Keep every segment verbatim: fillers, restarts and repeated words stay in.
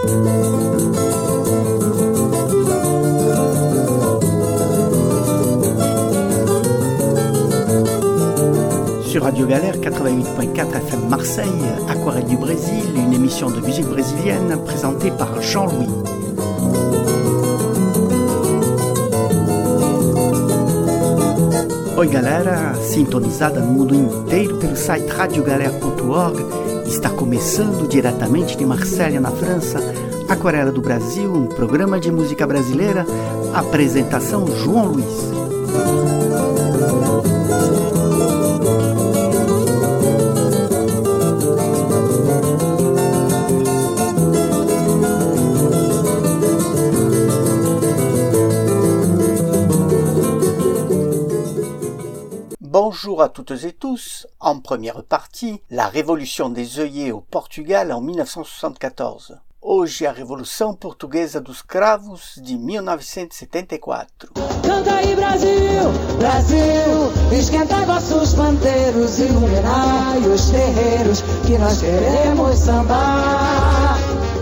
Sur Radio Galère quatre-vingt-huit point quatre F M Marseille, Aquarelle du Brésil, une émission de musique brésilienne présentée par Jean-Louis. Oi galera, sintonizada no mundo inteiro pelo site radio galera ponto org, está começando diretamente de Marselha, na França, Aquarela do Brasil, um programa de música brasileira, apresentação João Luiz. Bonjour à toutes et tous. En première partie, la révolution des œillets au Portugal en mille neuf cent soixante-quatorze. Hoje a Revolução Portuguesa dos Cravos de mil novecentos e setenta e quatro. Canta aí Brasil, Brasil, esquentai vossos pandeiros, iluminai os terreiros, que nós queremos sambar.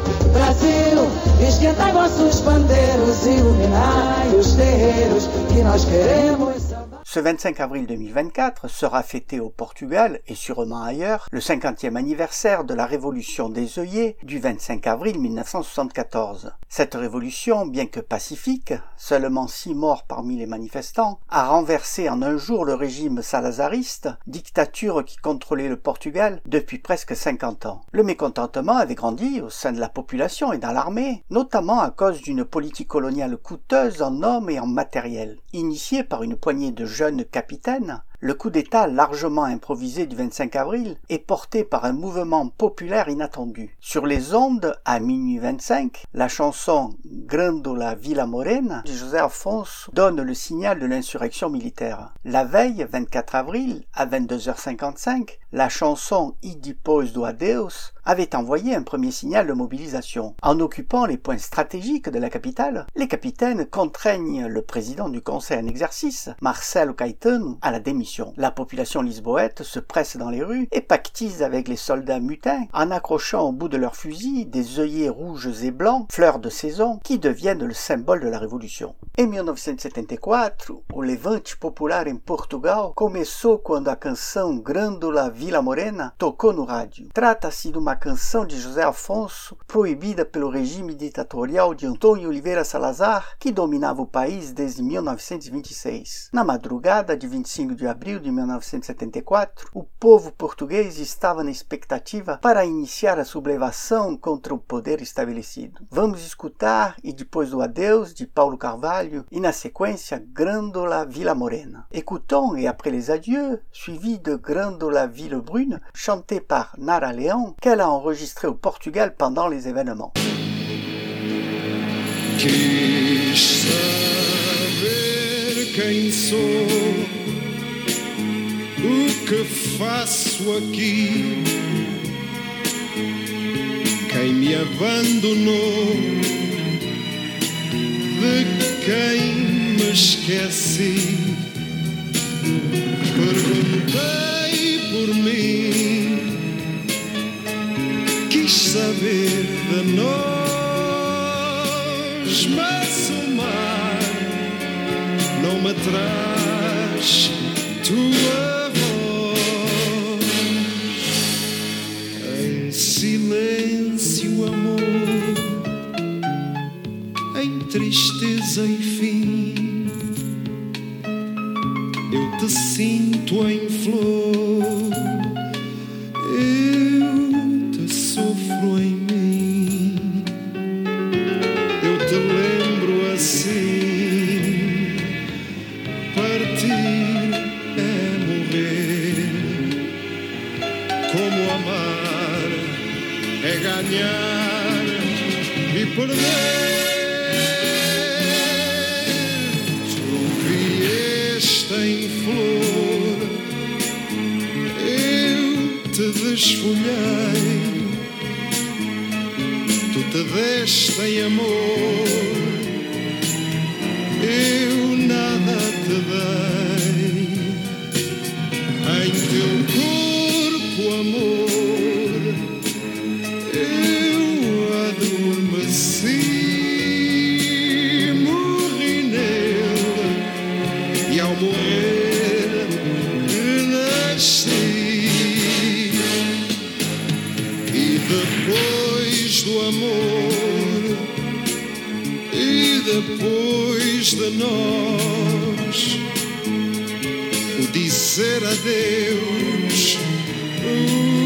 Brasil, esquentai vossos pandeiros, iluminai os terreiros, que nós queremos sambar. Ce vingt-cinq avril deux mille vingt-quatre sera fêté au Portugal et sûrement ailleurs le cinquantième anniversaire de la révolution des œillets du vingt-cinq avril mille neuf cent soixante-quatorze. Cette révolution, bien que pacifique, seulement six morts parmi les manifestants, a renversé en un jour le régime salazariste, dictature qui contrôlait le Portugal depuis presque cinquante ans. Le mécontentement avait grandi au sein de la population et dans l'armée, notamment à cause d'une politique coloniale coûteuse en hommes et en matériel. Initiée par une poignée de jeunes capitaines, le coup d'État largement improvisé du vingt-cinq avril est porté par un mouvement populaire inattendu. Sur les ondes, à minuit vingt-cinq, la chanson Grândola Vila Morena de José Afonso donne le signal de l'insurrection militaire. La veille, vingt-quatre avril, à vingt-deux heures cinquante-cinq, la chanson E Depois do Adeus avait envoyé un premier signal de mobilisation. En occupant les points stratégiques de la capitale, les capitaines contraignent le président du conseil en exercice, Marcelo Caetano, à la démission. La population lisboète se presse dans les rues et pactise avec les soldats mutins en accrochant au bout de leurs fusils des œillets rouges et blancs, fleurs de saison, qui deviennent le symbole de la révolution. Em mil novecentos e setenta e quatro, o levante popular em Portugal começou quando a canção Grândola Vila Morena tocou no rádio. Trata-se de uma canção de José Afonso, proibida pelo regime ditatorial de Antônio Oliveira Salazar, que dominava o país desde mil novecentos e vinte e seis. Na madrugada de vinte e cinco de abril de mil novecentos e setenta e quatro, o povo português estava na expectativa para iniciar a sublevação contra o poder estabelecido. Vamos escutar E Depois do Adeus, de Paulo Carvalho, e na sequência Grândola Vila Morena. Écoutons et après les adieux, suivi de Grândola Vila Brune, chanté par Nara Leão, qu'elle a enregistré au Portugal pendant les événements. Quis saber quem sou, o que faço aqui, quem me abandonou, de quem me esqueci. Perguntei por mim, quis saber de nós, mas o mar não me traz tua voz. Em silêncio, amor, em tristeza e fim, eu te sinto em flor, eu te sofro em mim, eu te lembro assim. Partir é morrer, como amar é ganhar e perder. Em flor, eu te desfolhei, tu te deste em amor, eu nada te dei. Em teu corpo, amor, eu adormeci. Nasci, morri nele, e ao morrer renasci. E depois do amor, e depois de nós, o dizer adeus, o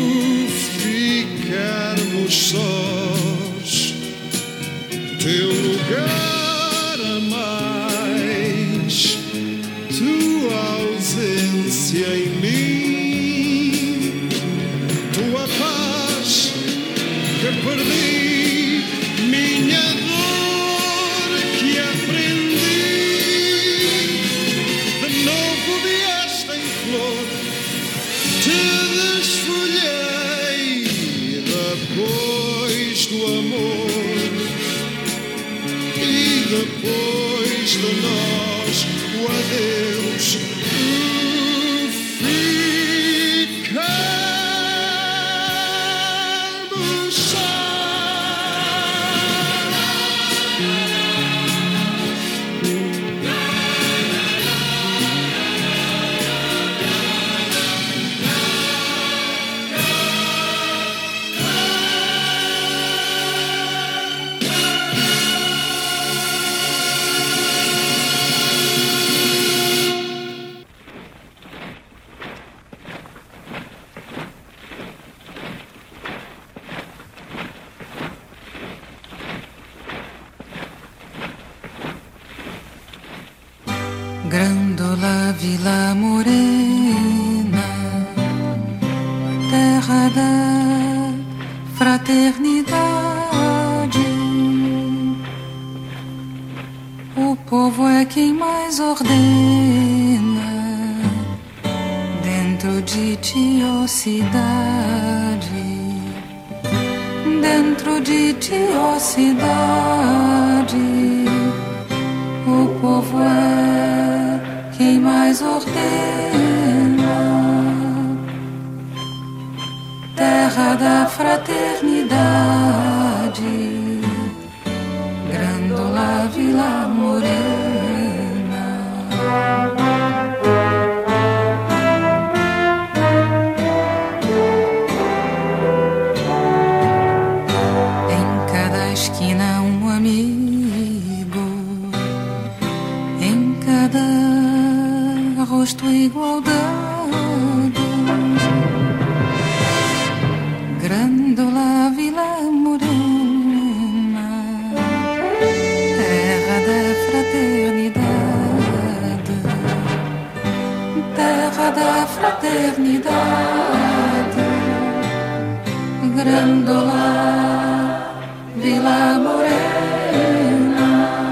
ficarmos sós, teu lugar a mais, tua ausência em mim, tua paz que perdi, minha dor que aprendi, de novo vieste em flor, te desfolhei. Depois do amor e depois de nós, o adeus, o ficarmos sós. Grândola Vila Morena, terra da fraternidade. O povo é quem mais ordena dentro de ti, ó cidade. Dentro de ti, ó cidade, o povo é quem mais ordena. Terra da fraternidade, Grândola Vila Morena. Em cada esquina um amigo, em cada rosto igualdade. Grândola Vila Morena, terra da fraternidade, terra da fraternidade. Grândola Vila Morena,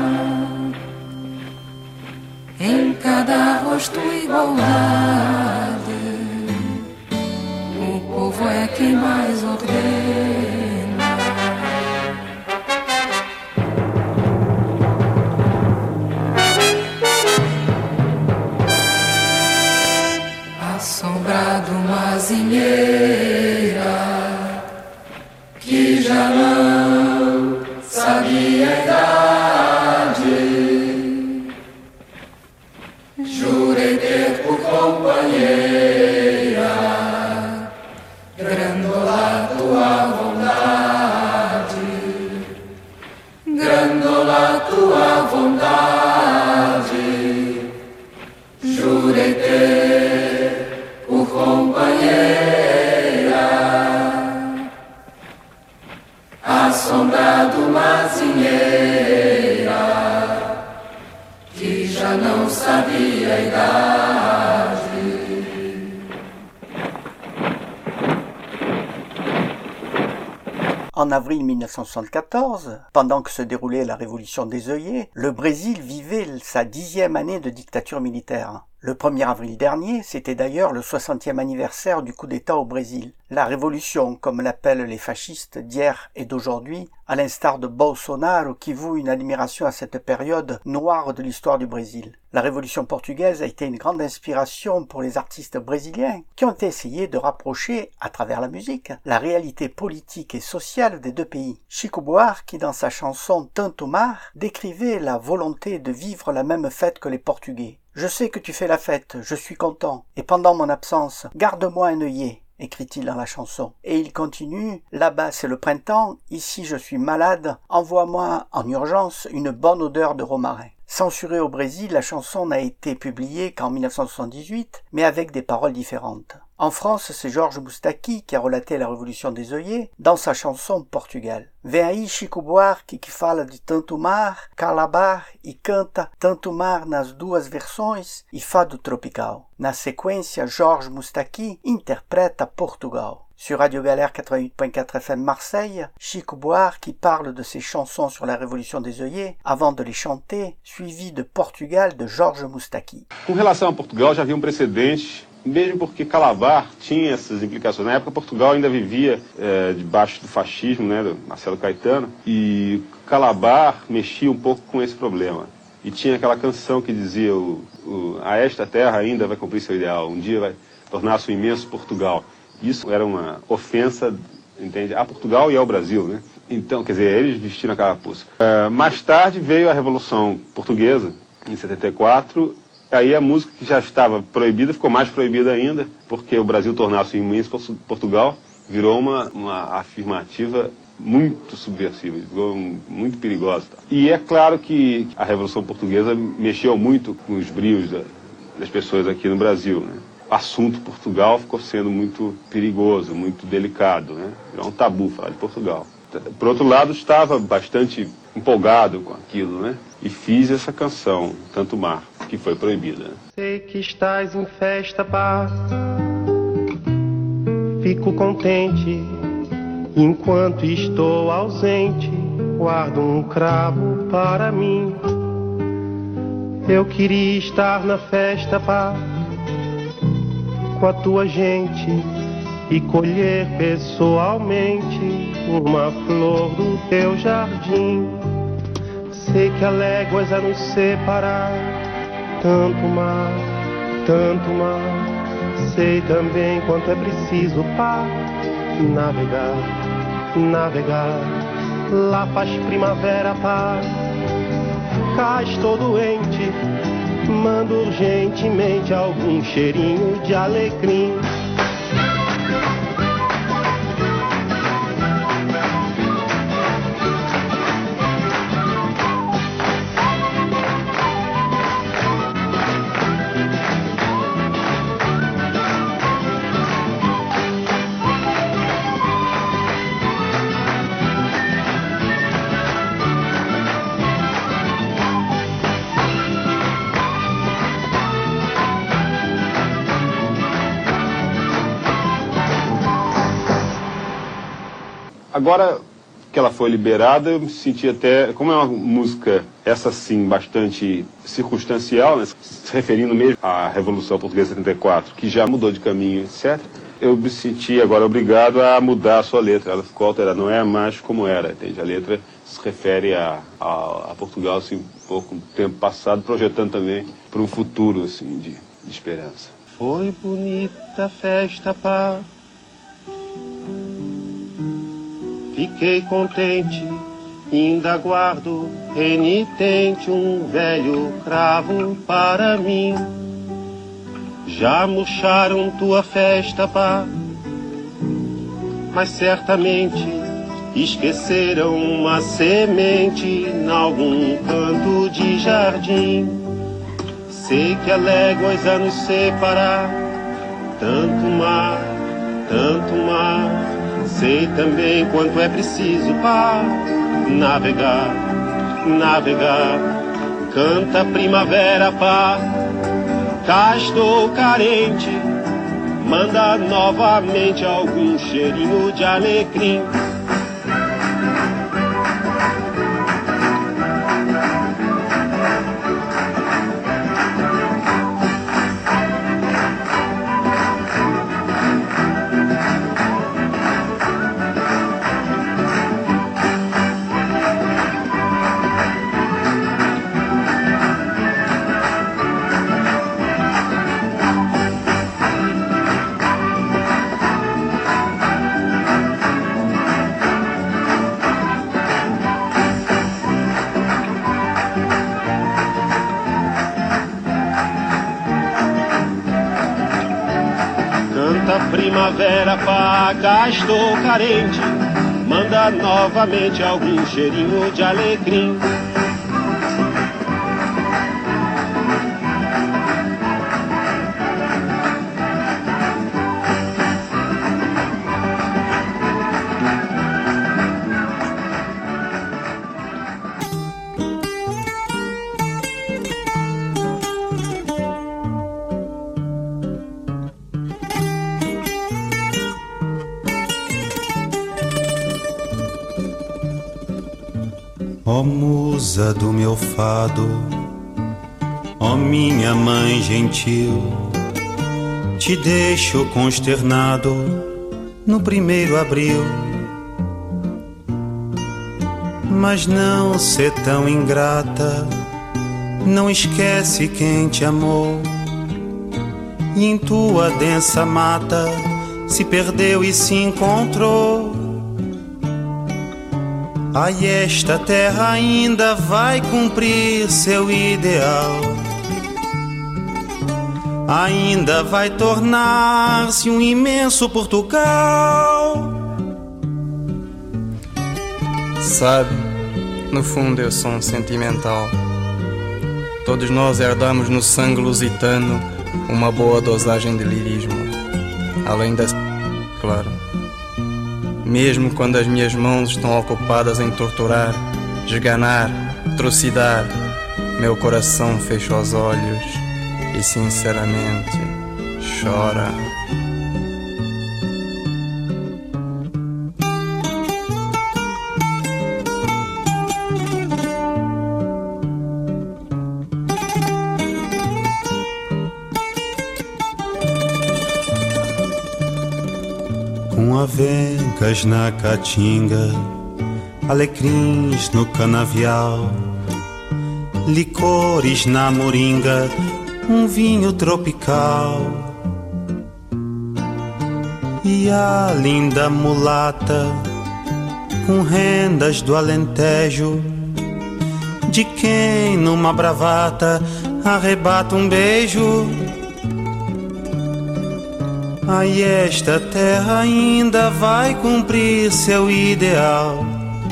em cada rosto igualdade, o povo é quem mais ordena. Assombrado uma zinheira que já não sabia a idade, jurei ter por companheira Grândola tua vontade, Grândola tua vontade, jurei ter por companheira, assombrado uma zinheira que já não sabia a idade. En avril mille neuf cent soixante-quatorze, pendant que se déroulait la révolution des œillets, le Brésil vivait sa dixième année de dictature militaire. Le premier avril dernier, c'était d'ailleurs le soixantième anniversaire du coup d'État au Brésil. La révolution, comme l'appellent les fascistes d'hier et d'aujourd'hui, à l'instar de Bolsonaro qui voue une admiration à cette période noire de l'histoire du Brésil. La révolution portugaise a été une grande inspiration pour les artistes brésiliens qui ont essayé de rapprocher, à travers la musique, la réalité politique et sociale des deux pays. Chico Buarque, dans sa chanson Tanto Mar, décrivait la volonté de vivre la même fête que les Portugais. « Je sais que tu fais la fête, je suis content, et pendant mon absence, garde-moi un œillet », écrit-il dans la chanson. Et il continue, « Là-bas c'est le printemps, ici je suis malade, envoie-moi en urgence une bonne odeur de romarin ». Censurée au Brésil, la chanson n'a été publiée qu'en mille neuf cent soixante-dix-huit, mais avec des paroles différentes. En France, c'est Jorge Moustaki qui a relaté la révolution des œillets dans sa chanson Portugal. Vem aí Chico Buarque que fala de tanto mar, Calabar e canta tanto mar nas duas versões e fado tropical. Na sequência, Jorge Moustaki interpreta Portugal. Sur Radio Galère quatre-vingt-huit point quatre F M Marseille, Chico Buarque parle de ses chansons sur la révolution des œillets avant de les chanter, suivi de Portugal de Jorge Moustaki. Com relação a Portugal, já havia um precedente, mesmo porque Calabar tinha essas implicações. Na época, Portugal ainda vivia é, debaixo do fascismo, né, do Marcelo Caetano, e Calabar mexia um pouco com esse problema. E tinha aquela canção que dizia, o, o, a esta terra ainda vai cumprir seu ideal, um dia vai tornar-se um imenso Portugal. Isso era uma ofensa, entende, a Portugal e ao Brasil, né? Então, quer dizer, eles vestiram a carapuça. Uh, mais tarde veio a Revolução Portuguesa, em setenta e quatro, aí a música que já estava proibida ficou mais proibida ainda, porque o Brasil tornasse um imenso Portugal, virou uma, uma afirmativa muito subversiva, ficou muito perigosa. E é claro que a Revolução Portuguesa mexeu muito com os brios da, das pessoas aqui no Brasil, né? O assunto Portugal ficou sendo muito perigoso, muito delicado, né? Era um tabu falar de Portugal. Por outro lado, estava bastante empolgado com aquilo, né? E fiz essa canção, Tanto Mar, que foi proibida. Sei que estás em festa, pá. Fico contente enquanto estou ausente. Guardo um cravo para mim. Eu queria estar na festa, pá, com a tua gente e colher pessoalmente uma flor do teu jardim. Sei que há léguas a nos separar, tanto mar, tanto mar. Sei também quanto é preciso para navegar, navegar. Lá faz primavera, pá. Cá estou doente, mando urgentemente algum cheirinho de alecrim. Agora que ela foi liberada, eu me senti até, como é uma música, essa sim, bastante circunstancial, né, se referindo mesmo à Revolução Portuguesa de setenta e quatro, que já mudou de caminho, etcétera, eu me senti agora obrigado a mudar a sua letra. Ela ficou alterada, não é mais como era, entende? A letra se refere a, a, a Portugal, assim, um pouco no tempo passado, projetando também para um futuro, assim, de, de esperança. Foi bonita a festa, pá. Fiquei contente, ainda guardo renitente um velho cravo para mim. Já murcharam tua festa, pá, mas certamente esqueceram uma semente em algum canto de jardim. Sei que há léguas a nos separar, tanto mar, tanto mar. Sei também quanto é preciso para navegar, navegar. Canta a primavera, pá. Cá estou carente, manda novamente algum cheirinho de alecrim. primavera paga, estou carente. Manda novamente algum cheirinho de alecrim. Ó musa do meu fado, ó minha mãe gentil, te deixo consternado no primeiro abril. Mas não ser tão ingrata, não esquece quem te amou, e em tua densa mata se perdeu e se encontrou. Ai, esta terra ainda vai cumprir seu ideal, ainda vai tornar-se um imenso Portugal. Sabe, no fundo eu sou um sentimental. Todos nós herdamos no sangue lusitano uma boa dosagem de lirismo, além das... claro. Mesmo quando as minhas mãos estão ocupadas em torturar, esganar, trucidar, meu coração fecha os olhos e sinceramente chora. Com avencas na caatinga, alecrins no canavial, licores na moringa, um vinho tropical. E a linda mulata, com rendas do Alentejo, de quem numa bravata arrebata um beijo. Ai, esta terra ainda vai cumprir seu ideal,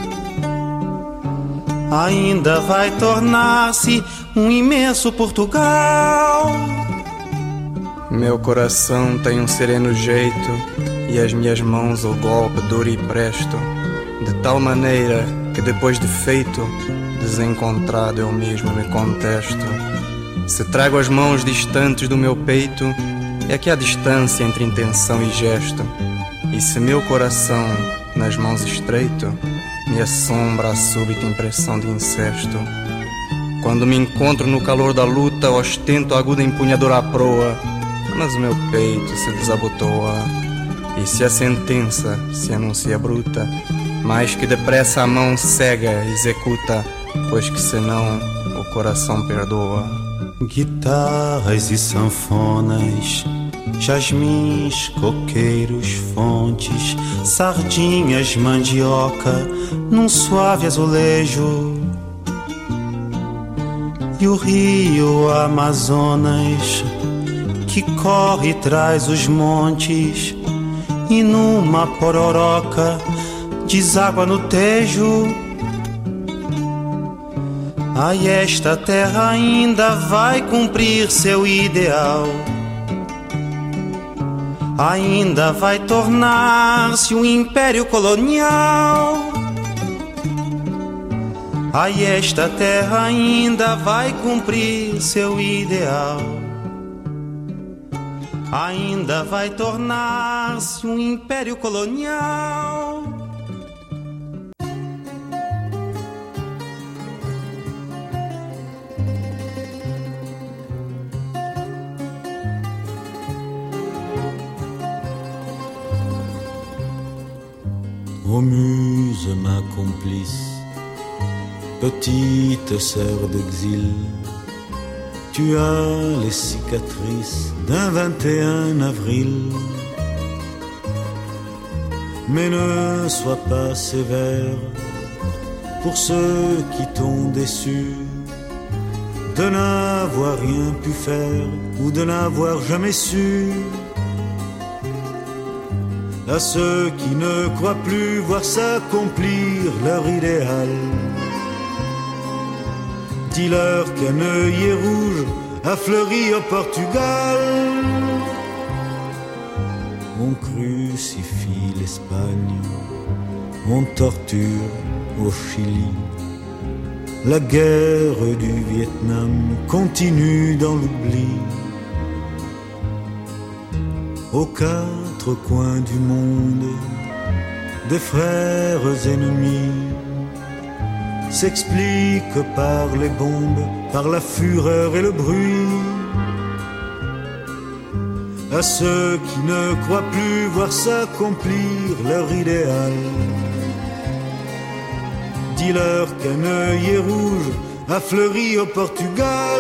ainda vai tornar-se um imenso Portugal. Meu coração tem um sereno jeito e as minhas mãos o golpe duro e presto, de tal maneira que depois de feito, desencontrado eu mesmo me contesto. Se trago as mãos distantes do meu peito, é que há distância entre intenção e gesto. E se meu coração nas mãos estreito, me assombra a súbita impressão de incesto. Quando me encontro no calor da luta, ostento a aguda empunhadura à proa, mas o meu peito se desabotoa. E se a sentença se anuncia bruta, mais que depressa a mão cega executa, pois que senão o coração perdoa. Guitarras e sanfonas, jasmins, coqueiros, fontes, sardinhas, mandioca, num suave azulejo. E o rio Amazonas, que corre e traz os montes, e numa pororoca deságua no Tejo. Ai, esta terra ainda vai cumprir seu ideal, ainda vai tornar-se um império colonial. Ai, esta terra ainda vai cumprir seu ideal, ainda vai tornar-se um império colonial. Ô muse, ma complice, petite sœur d'exil, tu as les cicatrices d'un vingt et un avril. Mais ne sois pas sévère pour ceux qui t'ont déçu, de n'avoir rien pu faire ou de n'avoir jamais su. à ceux qui ne croient plus voir s'accomplir leur idéal. Dis-leur qu'un œillet rouge a fleuri au Portugal. On crucifie l'Espagne, on torture au Chili. La guerre du Vietnam continue dans l'oubli. Aux quatre coins du monde, des frères ennemis s'expliquent par les bombes, par la fureur et le bruit. À ceux qui ne croient plus voir s'accomplir leur idéal, dis-leur qu'un œillet rouge a fleuri au Portugal.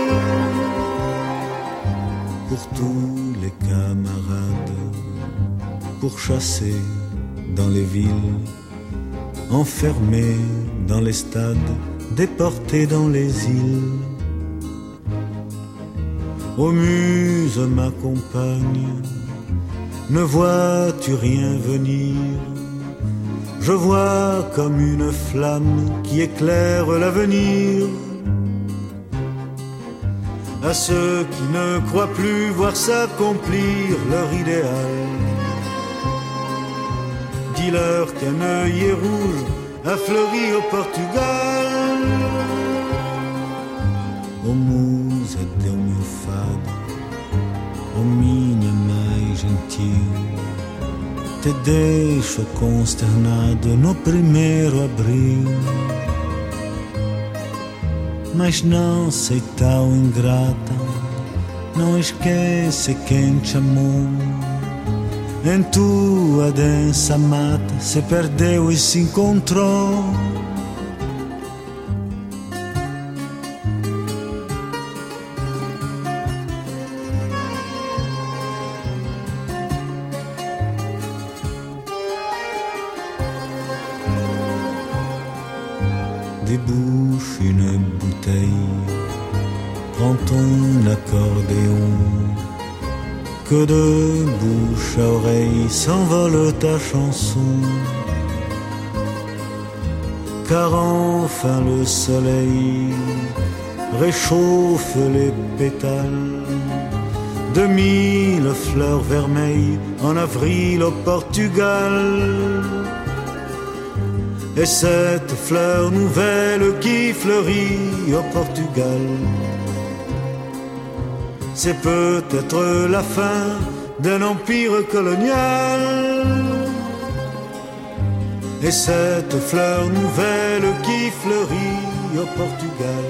Pour tous les camarades, pourchassés dans les villes, enfermés dans les stades, déportés dans les îles. Ô muse, ma compagne, ne vois-tu rien venir? Je vois comme une flamme qui éclaire l'avenir. À ceux qui ne croient plus voir s'accomplir leur idéal, dis-leur qu'un œillet rouge a fleuri au Portugal. Ô musa deu meu fado, ô minha mais gentil, te deixo consternado no primeiro abril. Mas não sei tão ingrata, não esquece quem te amou. Em tua densa mata se perdeu e se encontrou. Débouche une bouteille, prends ton accordéon, que de bouche à oreille s'envole ta chanson. Car enfin le soleil réchauffe les pétales de mille fleurs vermeilles en avril au Portugal. Et cette fleur nouvelle qui fleurit au Portugal, c'est peut-être la fin d'un empire colonial. Et cette fleur nouvelle qui fleurit au Portugal,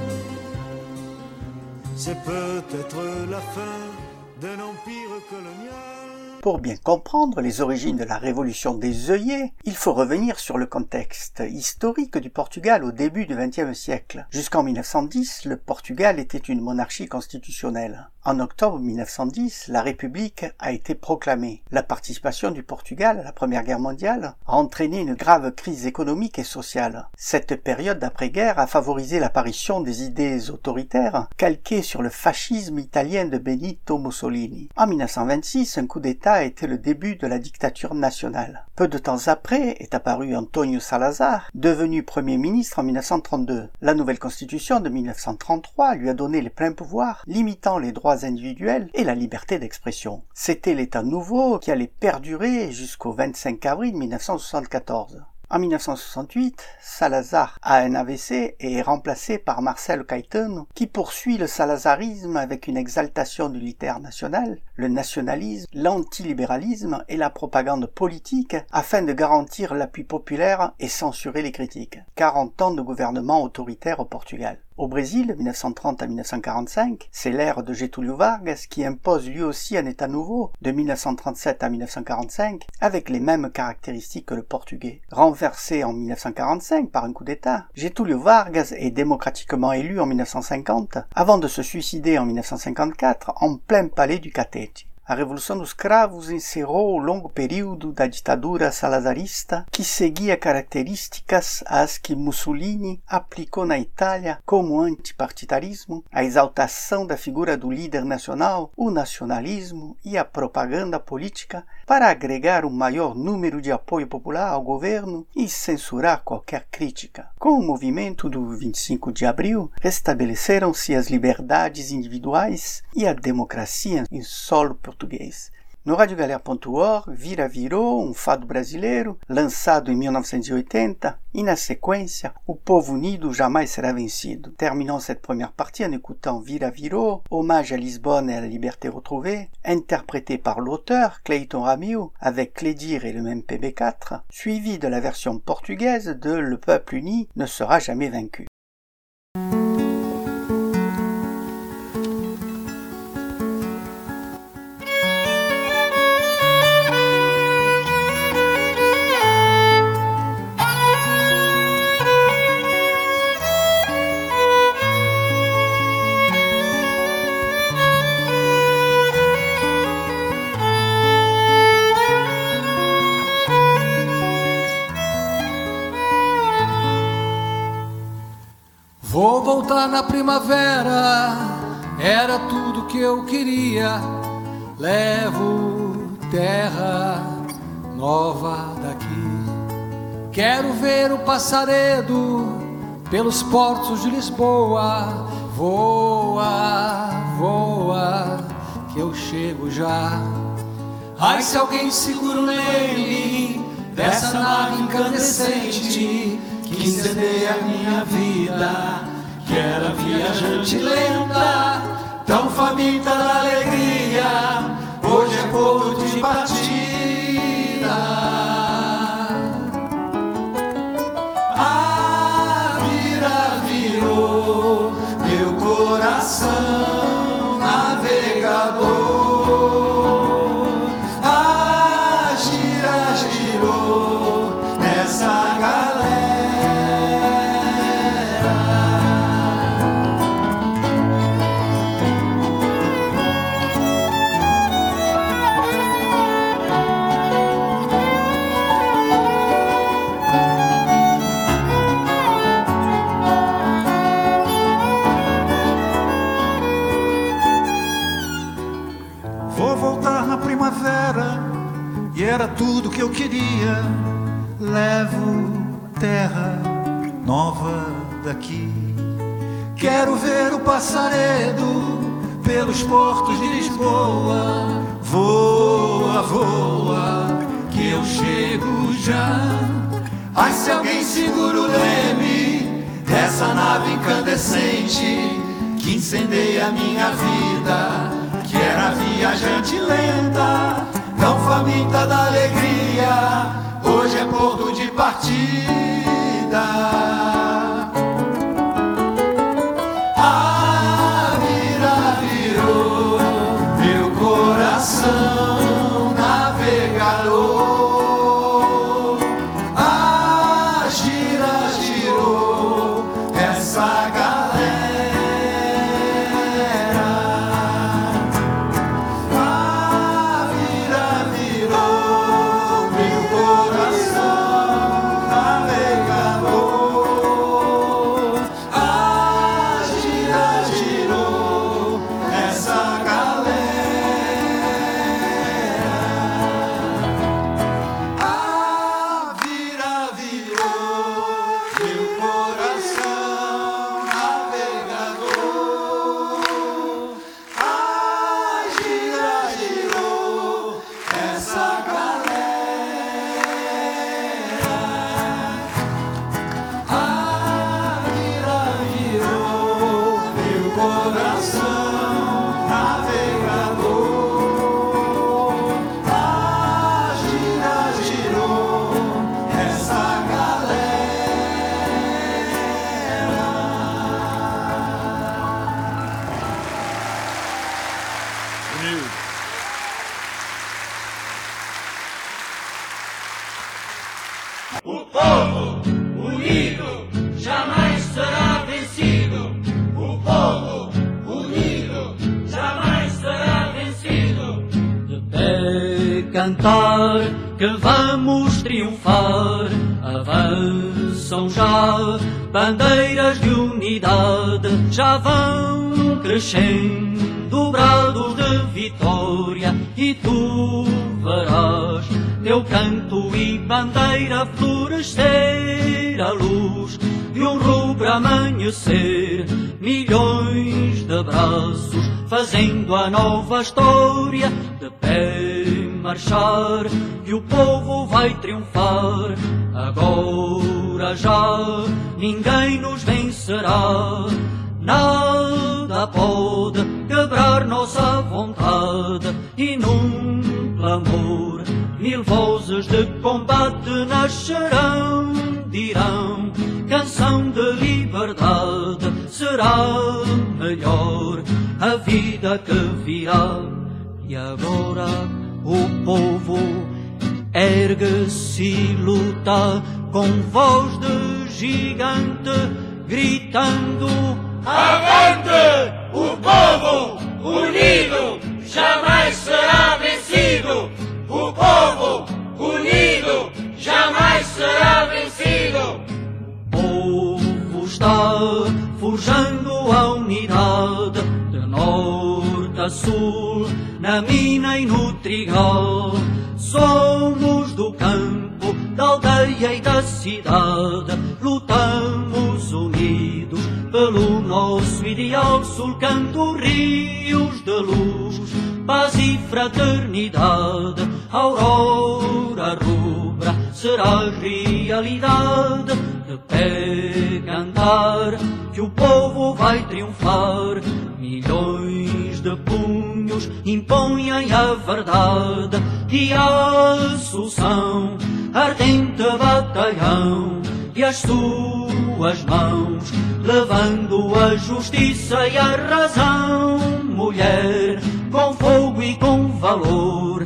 c'est peut-être la fin d'un empire colonial. Pour bien comprendre les origines de la révolution des œillets, il faut revenir sur le contexte historique du Portugal au début du vingtième siècle. Jusqu'en mille neuf cent dix, le Portugal était une monarchie constitutionnelle. En octobre mille neuf cent dix, la République a été proclamée. La participation du Portugal à la Première Guerre mondiale a entraîné une grave crise économique et sociale. Cette période d'après-guerre a favorisé l'apparition des idées autoritaires calquées sur le fascisme italien de Benito Mussolini. En mille neuf cent vingt-six, un coup d'État a été le début de la dictature nationale. Peu de temps après est apparu António Salazar, devenu Premier ministre en mille neuf cent trente-deux. La nouvelle constitution de mille neuf cent trente-trois lui a donné les pleins pouvoirs, limitant les droits individuels et la liberté d'expression. C'était l'État nouveau qui allait perdurer jusqu'au vingt-cinq avril mille neuf cent soixante-quatorze. En mille neuf cent soixante-huit, Salazar a un A V C et est remplacé par Marcelo Caetano, qui poursuit le salazarisme avec une exaltation du littéraire national, le nationalisme, l'antilibéralisme et la propagande politique afin de garantir l'appui populaire et censurer les critiques. quarante ans de gouvernement autoritaire au Portugal. Au Brésil, de mille neuf cent trente à mille neuf cent quarante-cinq, c'est l'ère de Getúlio Vargas qui impose lui aussi un État nouveau, de mille neuf cent trente-sept à mille neuf cent quarante-cinq, avec les mêmes caractéristiques que le portugais. Renversé en mille neuf cent quarante-cinq par un coup d'État, Getúlio Vargas est démocratiquement élu en mille neuf cent cinquante, avant de se suicider en mille neuf cent cinquante-quatre en plein palais du Catete. A Revolução dos Cravos encerrou o longo período da ditadura salazarista, que seguia características às que Mussolini aplicou na Itália, como o antipartidarismo, a exaltação da figura do líder nacional, o nacionalismo e a propaganda política para agregar um maior número de apoio popular ao governo e censurar qualquer crítica. Com o movimento do vinte e cinco de abril, restabeleceram-se as liberdades individuais e a democracia em solo português. No rádio galera ponto org, Vira Virou, um fado brasileiro, lançado em mil novecentos e oitenta, e na sequência, O Povo Unido Jamais Será Vencido. Terminons cette première partie en écoutant Vira Virou, hommage à Lisbonne et à la liberté retrouvée, interprété par l'auteur Clayton Ramil avec Clédir et le M P B quatre, suivi de la version portugaise de Le Peuple Uni ne sera jamais vaincu. Vou voltar na primavera, era tudo que eu queria. Levo terra nova daqui. Quero ver o passaredo pelos portos de Lisboa. Voa, voa, que eu chego já. Ai, se alguém segura o leme dessa nave incandescente que incendeia a minha vida, que era viajante lenta, tão faminta da alegria, hoje é ponto de partida. A vira virou meu coração navegador. A gira girou nessa galera. E era tudo que eu queria. Levo terra nova daqui. Quero ver o passaredo pelos portos de Lisboa. Voa, voa, que eu chego já. Ai, se alguém segura o leme dessa nave incandescente que incendeia a minha vida, que era viajante lenta, tão faminta da alegria, hoje é ponto de partida. A vira virou meu coração navegador. A gira girou essa galera. Navega cantar que vamos triunfar. Avançam já bandeiras de unidade, já vão crescendo brados de vitória, e tu verás teu canto e bandeira florescer à luz de um rubro amanhecer. Milhões de braços fazendo a nova história, de pé marchar, que o povo vai triunfar. Agora já ninguém nos vencerá, nada pode quebrar nossa vontade, e num clamor mil vozes de combate nascerão, dirão canção de liberdade. Será melhor a vida que virá. E agora o povo ergue-se e luta com voz de gigante, gritando: avante! O povo unido jamais será vencido! O povo unido jamais será vencido! O povo está forjando a unidade, de norte a sul, na mina e no trigal. Somos do campo, da aldeia e da cidade, lutamos unidos pelo nosso ideal, sulcando rios de luz, paz e fraternidade. A aurora rubra será realidade, de pé cantar que o povo vai triunfar. Milhões de punhos impõem a verdade, e a Assunção, ardente batalhão, e as suas mãos levando a justiça e a razão. Mulher, com fogo e com valor,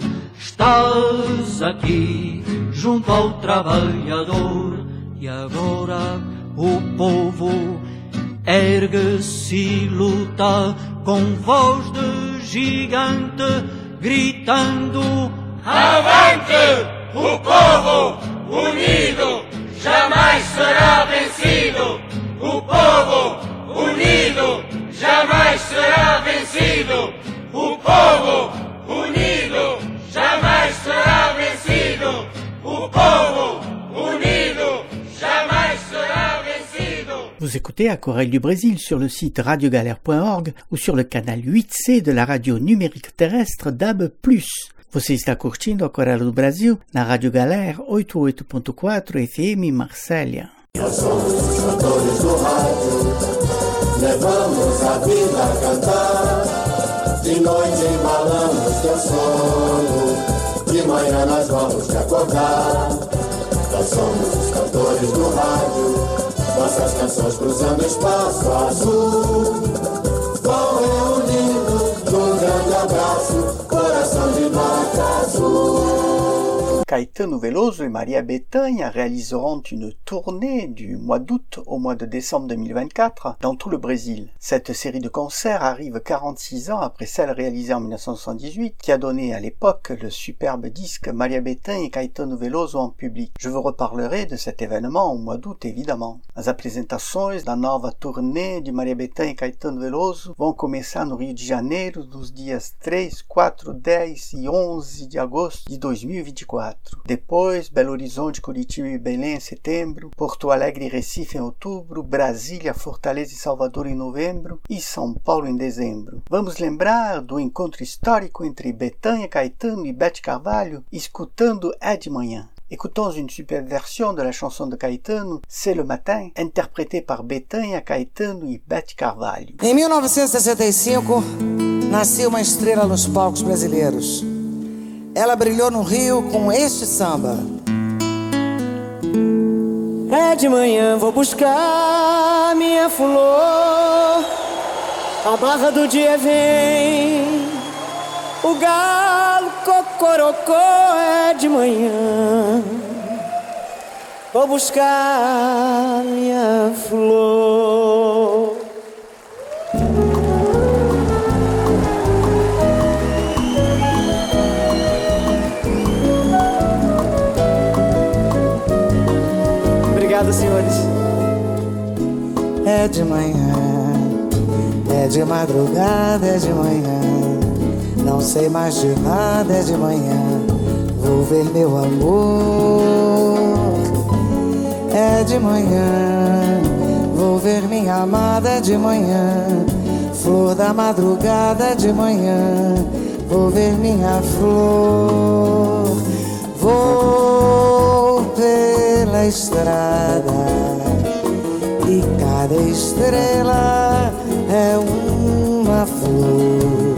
estás aqui junto ao trabalhador. E agora o povo ergue-se e luta com voz de gigante, gritando: avante! O povo unido jamais será vencido! O povo unido jamais será vencido! O povo unido jamais será vencido! O povo unido jamais será vencido! Vous écoutez Aquarelle du Brésil sur le site radio galère point org ou sur le canal huit C de la radio numérique terrestre D A B plus. Você está curtindo Aquarelle do Brasil na Rádio Galera oitenta e oito ponto quatro F M Marsella. Nós somos os cantores do rádio, levamos a vida a cantar. De noite embalamos teu sono, de manhã nós vamos te acordar. Nós somos os cantores do rádio, nossas canções cruzando espaço azul, vão reunindo num grande abraço, coração de nota azul. Caetano Veloso et Maria Bethânia réaliseront une tournée du mois d'août au mois de décembre deux mille vingt-quatre dans tout le Brésil. Cette série de concerts arrive quarante-six ans après celle réalisée en mille neuf cent soixante-dix-huit qui a donné à l'époque le superbe disque Maria Bethânia et Caetano Veloso en public. Je vous reparlerai de cet événement au mois d'août évidemment. As apresentações da nova turnê de Maria Bethânia e Caetano Veloso vão começar no Rio de Janeiro nos dias três, quatro, dez e onze de agosto de dois mil e vinte e quatro. Depois, Belo Horizonte, Curitiba e Belém em setembro, Porto Alegre e Recife em outubro, Brasília, Fortaleza e Salvador em novembro e São Paulo em dezembro. Vamos lembrar do encontro histórico entre Bethânia, Caetano e Beth Carvalho, escutando É de Manhã. Écoutons une superbe version de la chanson de Caetano, C'est le matin, interprétée par Bethânia, Caetano e Beth Carvalho. Em mil novecentos e sessenta e cinco, nasceu uma estrela nos palcos brasileiros. Ela brilhou no Rio com este samba. É de manhã, vou buscar minha flor, a barra do dia vem, o galo cocorocó. É de manhã, vou buscar minha flor. é de manhã, é de madrugada, é de manhã. Não sei mais de nada, é de manhã. Vou ver meu amor, é de manhã. Vou ver minha amada, é de manhã. Flor da madrugada, é de manhã. Vou ver minha flor. Vou pela estrada e cada estrela é uma flor.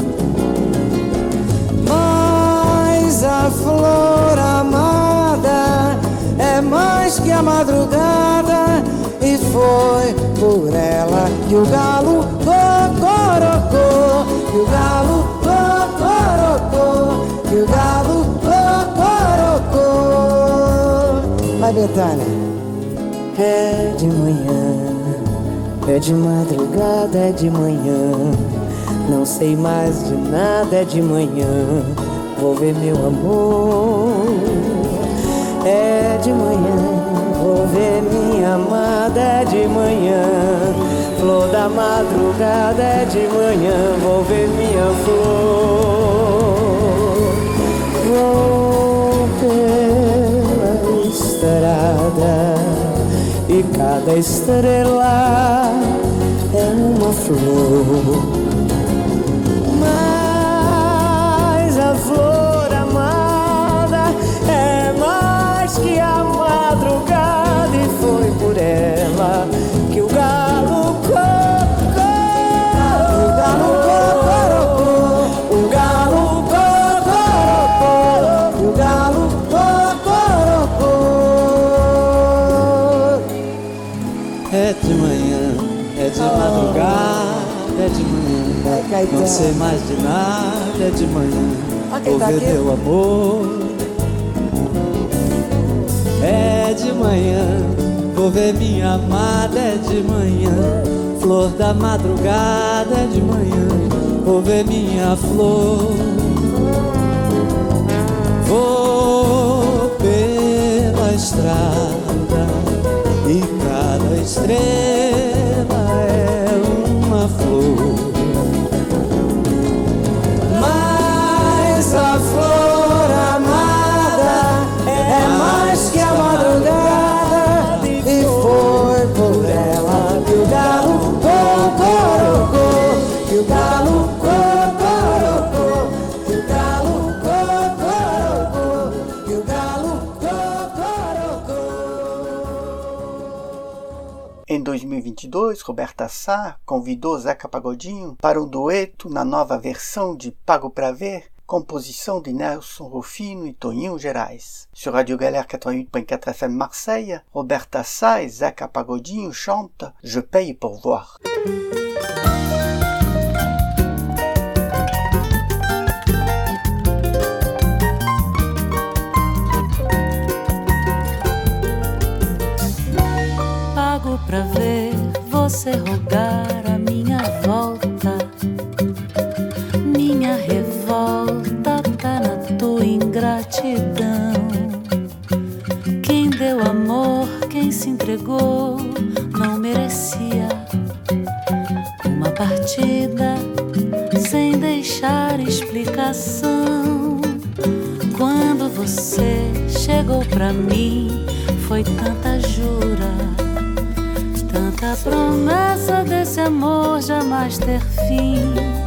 Mas a flor amada é mais que a madrugada, e foi por ela que o galo cocorocou, que o galo cocorocou, que o galo cocorocou. Vai, Betânia. É de manhã, é de madrugada, é de manhã. Não sei mais de nada, é de manhã. Vou ver meu amor, é de manhã. Vou ver minha amada, é de manhã. Flor da madrugada, é de manhã. Vou ver minha flor. Vou pela estrada e cada estrela é uma flor. Mas a flor amada é mais que a madrugada, e foi por ela que o galo cocorocou, o galo cocorocou, o galo cocorocou, o galo cocorocou. É de manhã, é de madrugada, é de manhã. Não sei mais de nada, é de manhã. Vou ver meu amor, é de manhã. Vou ver minha amada, é de manhã. Flor da madrugada, é de manhã. Vou ver minha flor. Vou pela estrada e cada estrela é uma flor. Mas a flor amada é mais que a madrugada, e foi por ela que o galo cocorocou, que o galo cocorocou, que o galo cocorocou, que o galo cocorocou. Em dois mil e vinte e dois, Roberta Sá convidou Zeca Pagodinho para um dueto na nova versão de Pago Pra Ver, composição de Nelson Rufino e Toninho Gerais. Sur Radio Galère quatre-vingt-huit point quatre F M Marseille, Roberta Sá et Zeca Pagodinho chantent Je paye pour voir. Pago pra ver você rogar a minha volta. Minha revolta tá na tua ingratidão. Quem deu amor, quem se entregou, não merecia uma partida sem deixar explicação. Quando você chegou pra mim, foi tanta jura, tanta promessa desse amor jamais ter fim.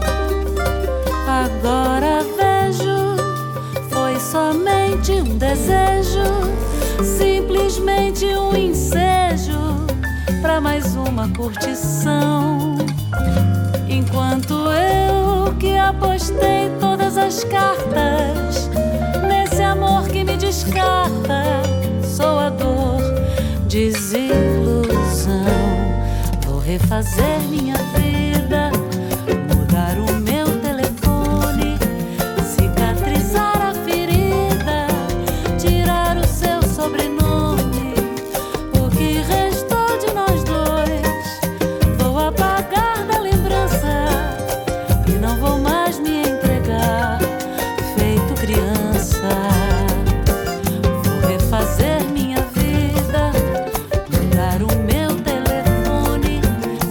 Agora vejo, foi somente um desejo, simplesmente um ensejo pra mais uma curtição. Enquanto eu que apostei todas as cartas nesse amor que me descarta, sou a dor, desilusão. Vou refazer minha vida, mudar o meu telefone, cicatrizar a ferida, tirar o seu sobrenome. O que restou de nós dois, vou apagar da lembrança e não vou mais me entregar feito criança. Vou refazer minha vida, mudar o meu telefone,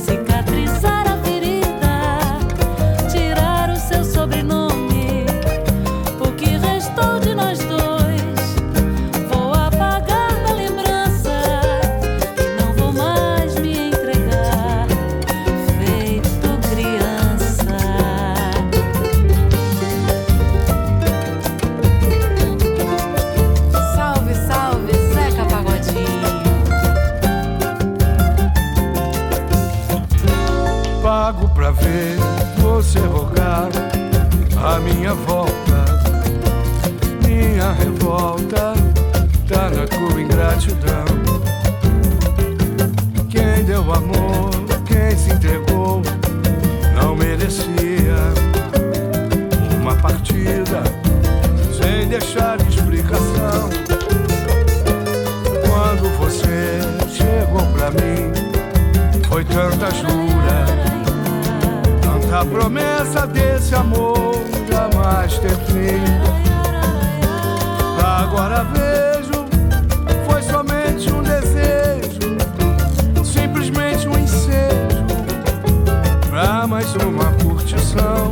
com ingratidão. Quem deu amor, quem se entregou, não merecia uma partida sem deixar explicação. Quando você chegou pra mim, foi tanta jura, tanta promessa desse amor jamais ter fim. Agora vejo, foi somente um desejo, simplesmente um ensejo pra mais uma curtição.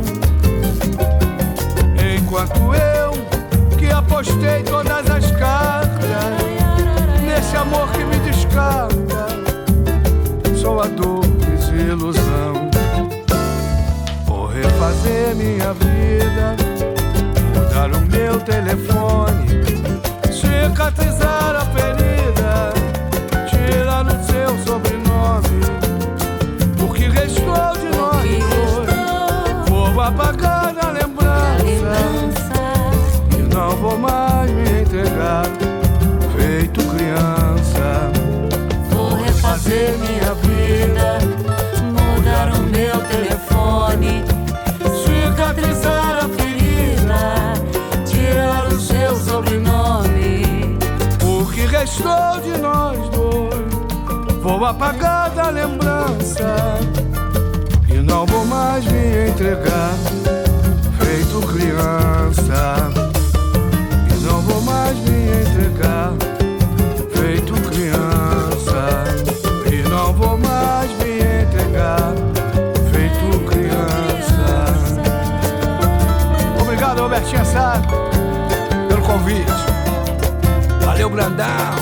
Enquanto eu, que apostei todas as cartas nesse amor que me descarta, sou a dor, desilusão. Vou refazer minha vida, mudar o meu telefone, cicatrizar a ferida, tirar o seu sobrenome. O que restou de nós dois, vou apagar na lembrança, e não vou mais me entregar feito criança. Vou refazer minha vida, mudar o meu telefone, cicatrizar a ferida, tirar o seu sobrenome. O que restou de nós dois, vou apagar da lembrança, e não vou mais me entregar feito criança. E não vou mais me entregar feito criança. E não vou mais me entregar feito criança. Obrigado, Robertinho Sá, pelo convite. Valeu, grandão.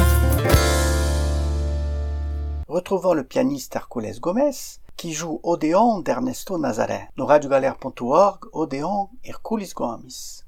Retrouvons le pianiste Hércules Gomes qui joue Odéon d'Ernesto Nazaré. No radiogalère ponto org, Odéon Hércules Gomes.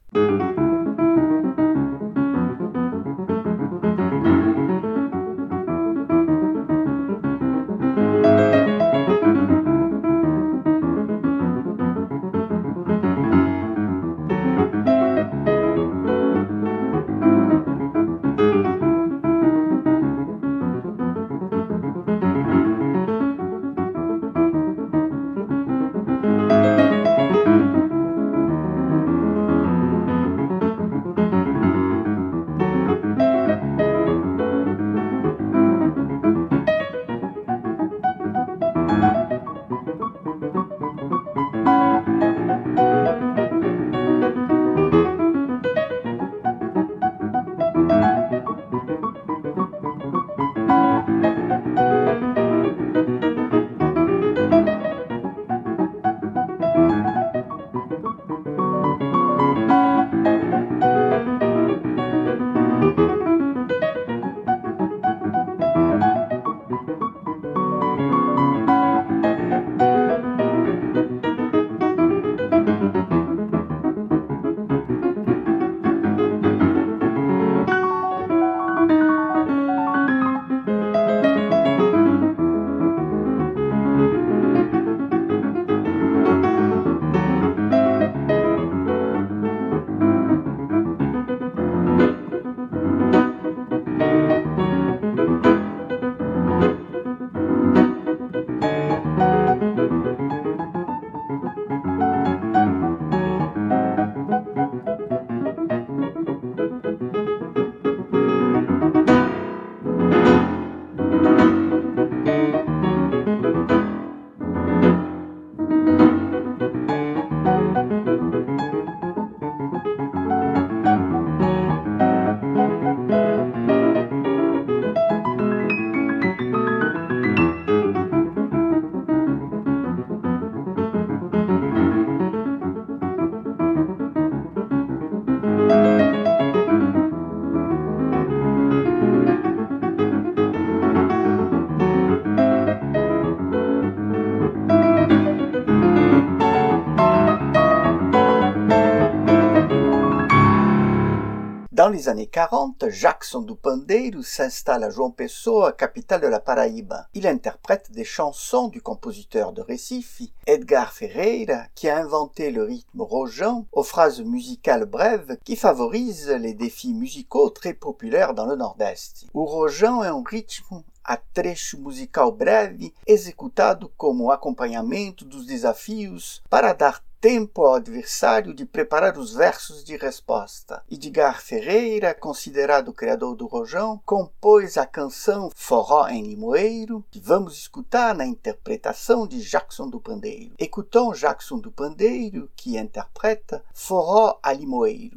Dans les années quarante, Jackson do Pandeiro s'installe à João Pessoa, capitale de la Paraíba. Il interprète des chansons du compositeur de Recife, Edgar Ferreira, qui a inventé le rythme rojão aux phrases musicales brèves qui favorisent les défis musicaux très populaires dans le Nordeste. O rojão é um ritmo a trecho musical breve executado como acompanhamento dos desafios para dar tempo ao adversário de preparar os versos de resposta. Edgar Ferreira, considerado o criador do rojão, compôs a canção Forró em Limoeiro, que vamos escutar na interpretação de Jackson do Pandeiro. Écoutons Jackson do Pandeiro, qui interprète Forró a Limoeiro.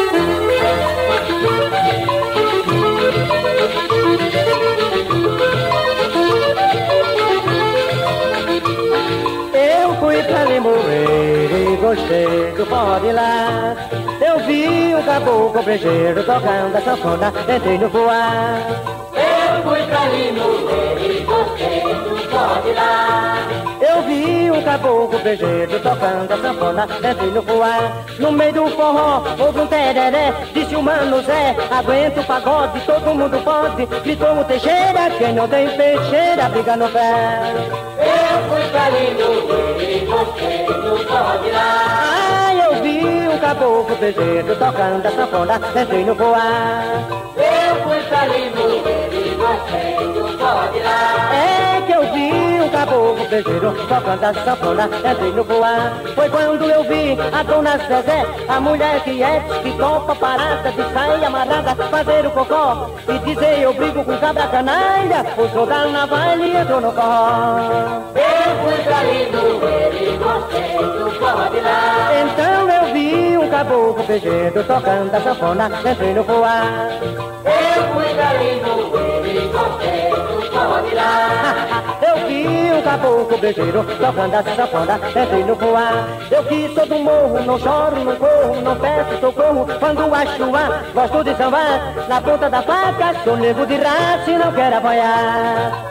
Eu fui pra Limoeiro e gostei do forró de lá. Eu vi o caboclo brejeiro tocando a sanfona, entrei no voar. Eu fui pra Limoeiro e gostei do forró de lá. Eu vi um caboclo brejeiro tocando a sanfona, entrei no voar. No meio do forró houve um tereré, disse o mano Zé, aguenta o pagode, todo mundo pode. Gritou o Teixeira, quem não tem peixeira, briga no pé. Eu fui pra Limoeiro e gostei do forró de lá. Ah, eu vi um caboclo brejeiro tocando a sanfona, entrei no voar. Eu fui pra Limoeiro e gostei do forró de lá. É que eu vi um caboclo brejeiro tocando a sanfona, entrei no voar. Foi quando eu vi a dona Zezé, a mulher que é que topa parada, de saia amarrada, fazer o cocó e dizer eu brigo com cabra canalha, o jogar na baile e entrou no forró. Eu fui pra Limoeiro e gostei do forró de lá. Então eu vi um caboclo brejeiro tocando a sanfona, entrei no voar. Eu fui pra Limoeiro e gostei do forró de lá. Eu vi um caboclo brejeiro tocando a sanfona, entrei no voar. Eu que sou do morro, não choro, não corro, não peço socorro. Quando a chuva, gosto de sambar, na ponta da faca, sou nego de raça e não quero apanhar.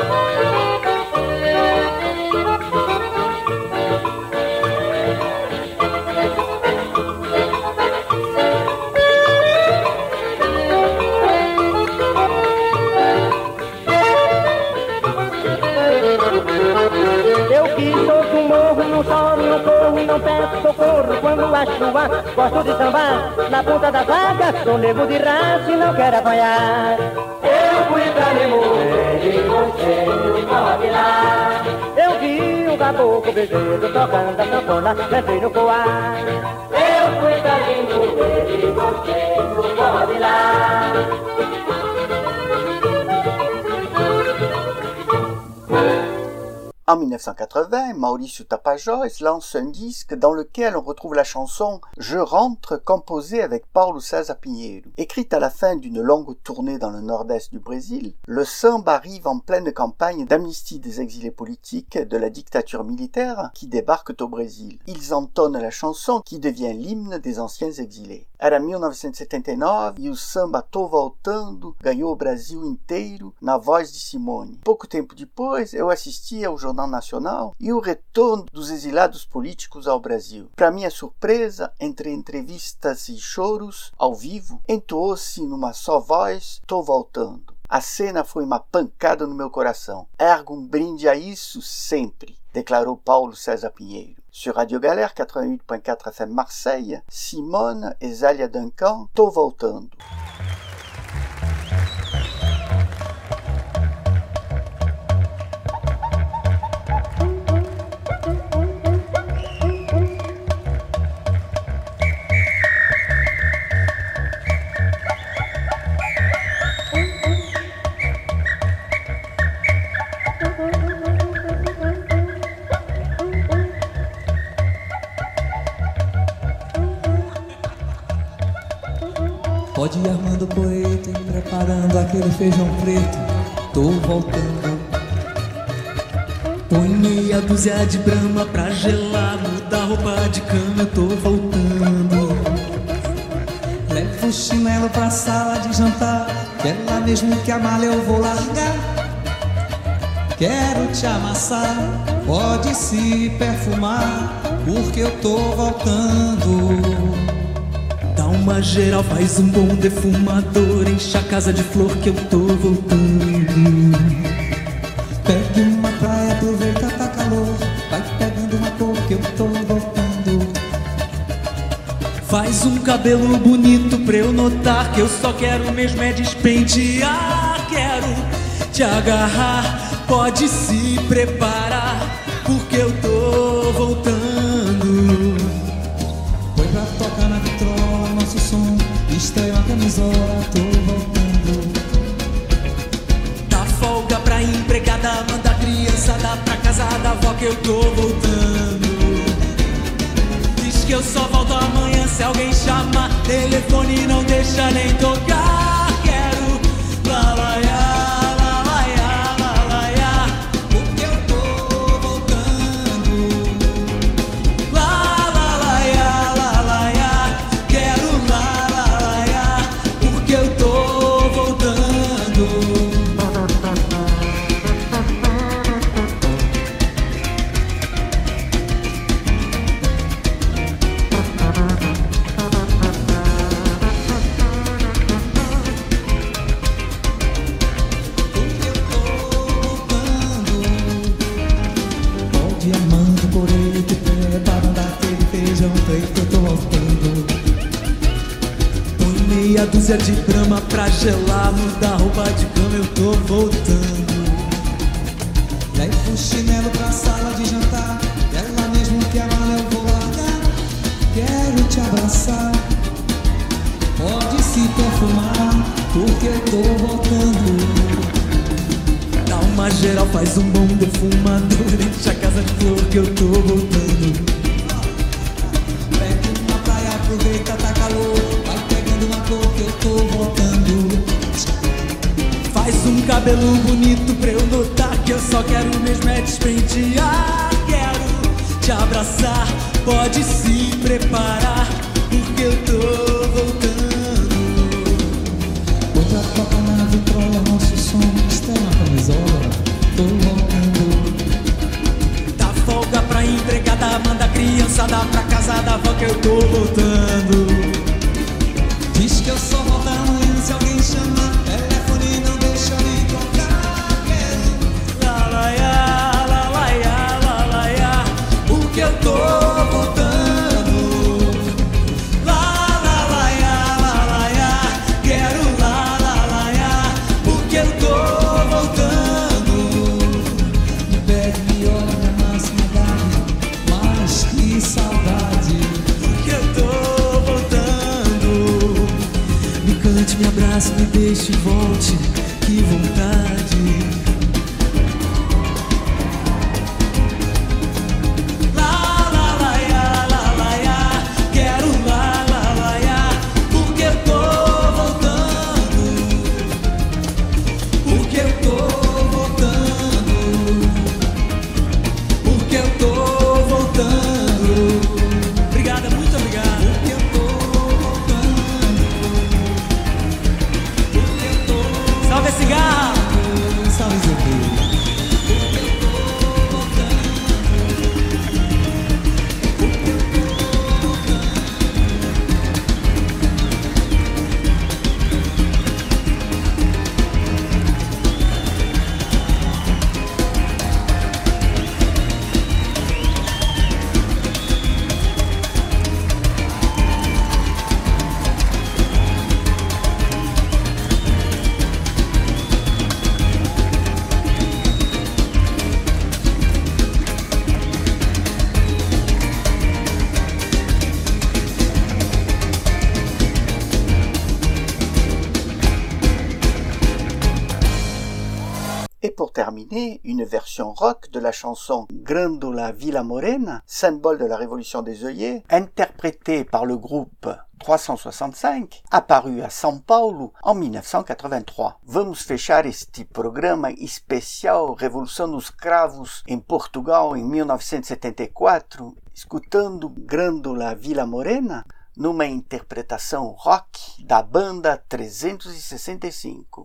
Eu que sou do morro, não choro, não corro, não peço socorro. Quando a chuva, gosto de sambar, na ponta da faca, sou nego de raça e não quero apanhar. Eu fui pra Limoeiro e gostei do forró de lá. Eu vi um caboclo brejeiro tocando a sanfona, entrei no voar. Eu fui pra Limoeiro e gostei do forró de lá. En mille neuf cent quatre-vingts, Maurício Tapajós lance un disque dans lequel on retrouve la chanson « Je rentre » composée avec Paulo César Pinheiro. Écrite à la fin d'une longue tournée dans le nord-est du Brésil, le samba arrive en pleine campagne d'amnistie des exilés politiques de la dictature militaire qui débarquent au Brésil. Ils entonnent la chanson qui devient l'hymne des anciens exilés. Era mille novecentos e setenta e nove e o samba Tô Voltando ganhou o Brasil inteiro na voz de Simone. Pouco tempo depois, eu assistia ao Jornal Nacional e o retorno dos exilados políticos ao Brasil. Para minha surpresa, entre entrevistas e choros, ao vivo, entoou-se numa só voz Tô Voltando. A cena foi uma pancada no meu coração. Ergo um brinde a isso sempre, declarou Paulo César Pinheiro. Sur Radio Galère quatre-vingt-huit point quatre F M Marseille, Simone et Zélia Duncan, Tô Voltando. Pode ir armando poeta e preparando aquele feijão preto. Tô voltando. Põe meia dúzia de brama pra gelar, muda a roupa de cama, eu tô voltando. Levo o chinelo pra sala de jantar, que é lá mesmo que a mala eu vou largar. Quero te amassar, pode se perfumar, porque eu tô voltando. Dá um uma geral, faz um bom defumador, enche a casa de flor que eu tô voltando. Pegue uma praia, aproveita, tá calor, vai pegando uma cor que eu tô voltando. Faz um cabelo bonito pra eu notar que eu só quero mesmo é despentear. Quero te agarrar, pode se preparar, porque eu tô voltando. Põe pra tocar na vitrola nosso som, estranho a camisola, tô voltando. Dá folga pra empregada, manda a criançada pra casa da avó que eu tô voltando. Diz que eu só volto amanhã se alguém chamar, telefone não deixa nem tocar. Quero lalaiá. Meia dúzia de brama pra gelar, muda a roupa de cama, eu tô voltando. Levo o chinelo pra sala de jantar, ela mesmo que a mala eu vou largar. Quero te abraçar, pode se perfumar, porque eu tô voltando. Dá uma geral, faz um bom defumador, enche a casa de flor que eu tô voltando. Pega uma praia, aproveita, tá calor, uma cor que eu tô voltando. Faz um cabelo bonito pra eu notar que eu só quero mesmo é despentear. Quero te abraçar, pode se preparar, porque eu tô voltando. Outra toca na vitrola, nosso som está na camisola, tô voltando. Dá folga pra empregada, manda a criançada pra casa da avó que eu tô voltando. Diz que eu só volto amanhã se alguém chamar, telefone não deixa nem tocar. Quero lalaiá, lalaiá, lalaiá, porque eu tô voltando. Lalaiá, lalaiá, quero lalaiá, porque eu tô voltando. Me pede, me olha, me amassa, me dá, mas que saudade, porque eu tô me abrace, me deixe e volte, que vontade. Lá, lá, laiá, lá, laiá, quero lá, lá, laiá, porque eu tô voltando. Porque eu tô voltando. Porque eu tô voltando. Obrigada, muito obrigado. Porque eu tô salve esse cigarro! Salve esse aqui! Et pour terminer, une version rock de la chanson Grândola Vila Morena, symbole de la révolution des œillets, interprétée par le groupe trois cent soixante-cinq, apparu à São Paulo en mille neuf cent quatre-vingt-trois. Vamos fechar este programa especial Revolução dos Cravos em Portugal em mil novecentos e setenta e quatro, escutando Grândola Vila Morena, numa interpretação rock da banda trezentos e sessenta e cinco.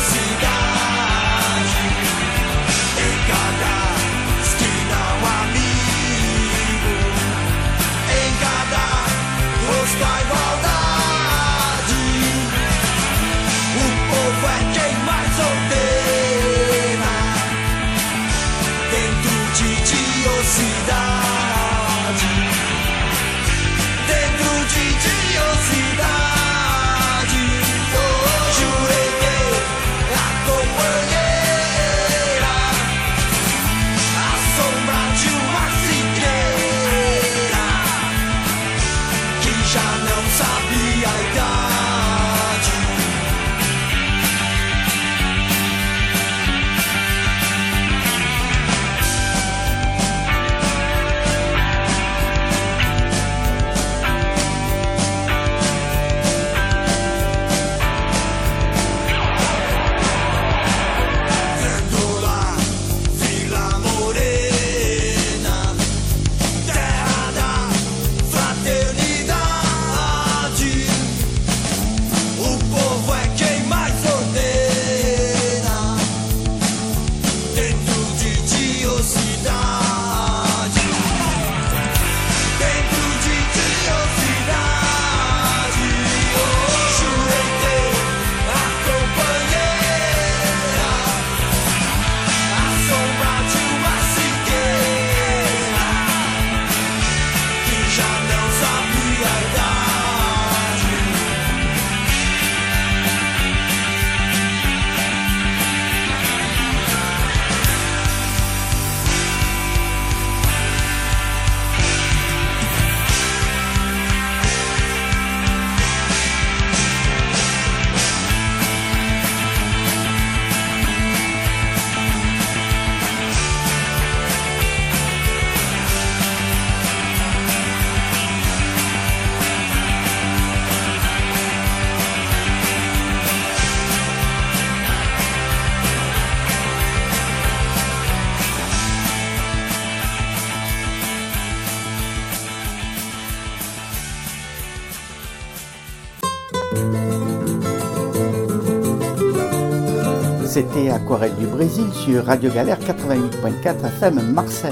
C'était Aquarelle du Brésil sur Radio Galère quatre-vingt-huit point quatre F M Marseille.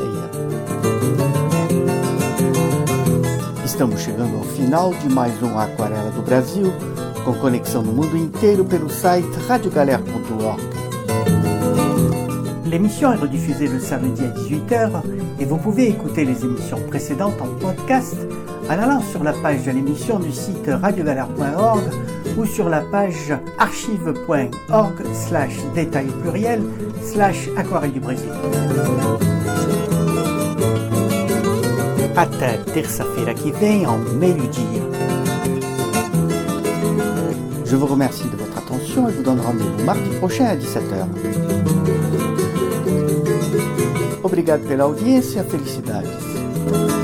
Estamos chegando ao final de mais um Aquarela do Brasil, com conexão no mundo inteiro pelo site radio galère point org. L'émission est rediffusée le samedi à dix-huit heures et vous pouvez écouter les émissions précédentes en podcast en allant sur la page de l'émission du site radio galère point org ou sur la page archive point org slash détail pluriel slash aquarelle du Brésil. Até terça-feira que vem ao meio-dia. Je vous remercie de votre attention et vous donne rendez-vous mardi prochain à dix-sept heures. Obrigado pela audiência, felicidades.